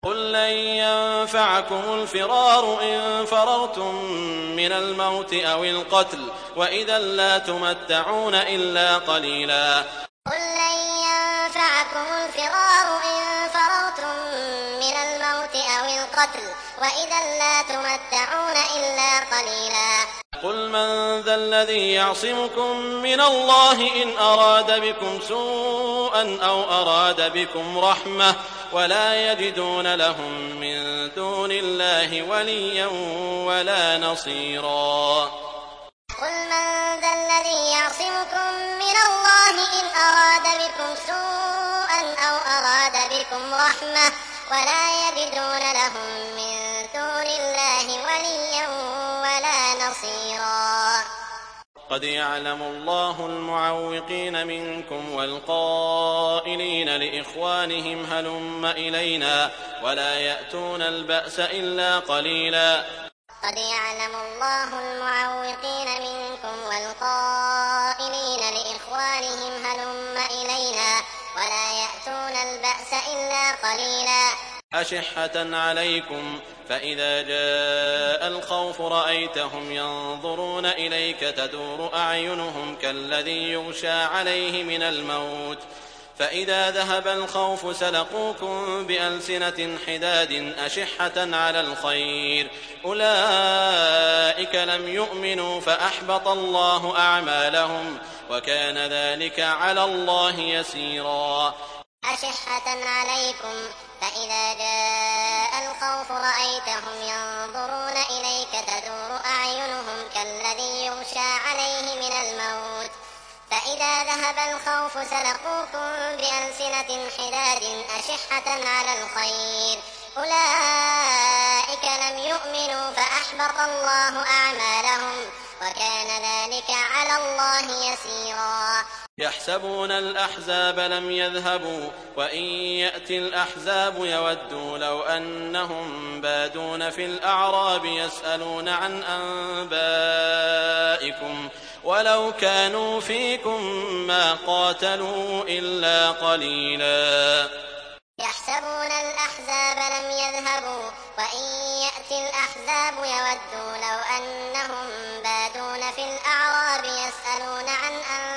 قل لن ينفعكم الفرار إن فررتم من الموت أو القتل وإذا لا تمتعون إلا قليلا. قل لن ينفعكم الفرار إن فررتم من الموت أو القتل وإذا لا تمتعون إلا قليلا. قل من ذا الذي يعصمكم من الله إن أراد بكم سوءا أو أراد بكم رحمة ولا يجدون لهم من دون الله وليا ولا نصيرا. قل من ذا الذي يعصمكم من الله إن أراد بكم سوءا أو أراد بكم رحمة ولا يجدون لهم من دون الله وليا ولا نصيرا. قد يعلم الله المعوقين منكم والقائلين لإخوانهم هلم إلينا ولا يأتون البأس إلا قليلا. قد يعلم الله المعوقين منكم والقائلين لإخوانهم هلم إلينا ولا يأتون البأس إلا قليلا. أشحة عليكم فإذا جاء الخوف رأيتهم ينظرون إليك تدور أعينهم كالذي يغشى عليه من الموت فإذا ذهب الخوف سلقوكم بألسنة حداد أشحة على الخير أولئك لم يؤمنوا فأحبط الله أعمالهم وكان ذلك على الله يسيرا. أشحة عليكم فإذا جاء الخوف رأيتهم ينظرون إليك تدور أعينهم كالذي يغشى عليه من الموت فإذا ذهب الخوف سلقوكم بألسنة حداد أشحة على الخير أولئك لم يؤمنوا فأحبط الله أعمالهم وكان ذلك على الله يسيرا. يحسبون الأحزاب لم يذهبوا وإن يأتي الأحزاب يودوا لو أنهم بادون في الأعراب يسألون عن أنبائكم ولو كانوا فيكم ما قاتلوا إلا قليلا. يحسبون الأحزاب لم يذهبوا وإن يأتي الأحزاب يودوا لو أنهم بادون في الأعراب يسألون عن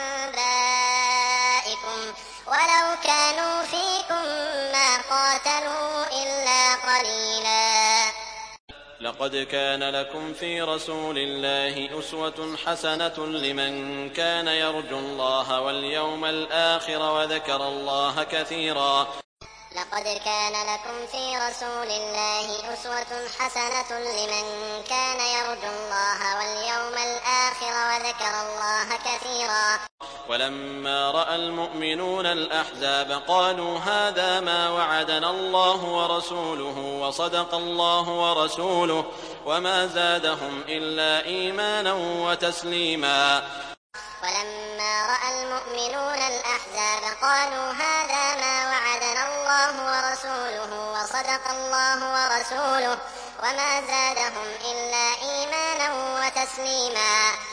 أنبائكم ولو كانوا فيكم ما قاتلوا إلا قليلا. لقد كان لكم في رسول الله أسوة حسنة لمن كان يرجو الله واليوم الآخر وذكر الله كثيرا. لقد كان لكم في رسول الله أسوة حسنة لمن كان يرجو الله واليوم الآخر وذكر الله كثيرا. ولما رأى المؤمنون الأحزاب قالوا هذا ما وعدنا الله ورسوله وصدق الله ورسوله وما زادهم إلا إيمانا وتسليما. ولما رأى المؤمنون الأحزاب قالوا هذا ما وعدنا الله ورسوله وصدق الله ورسوله وما زادهم إلا إيمانا وتسليما.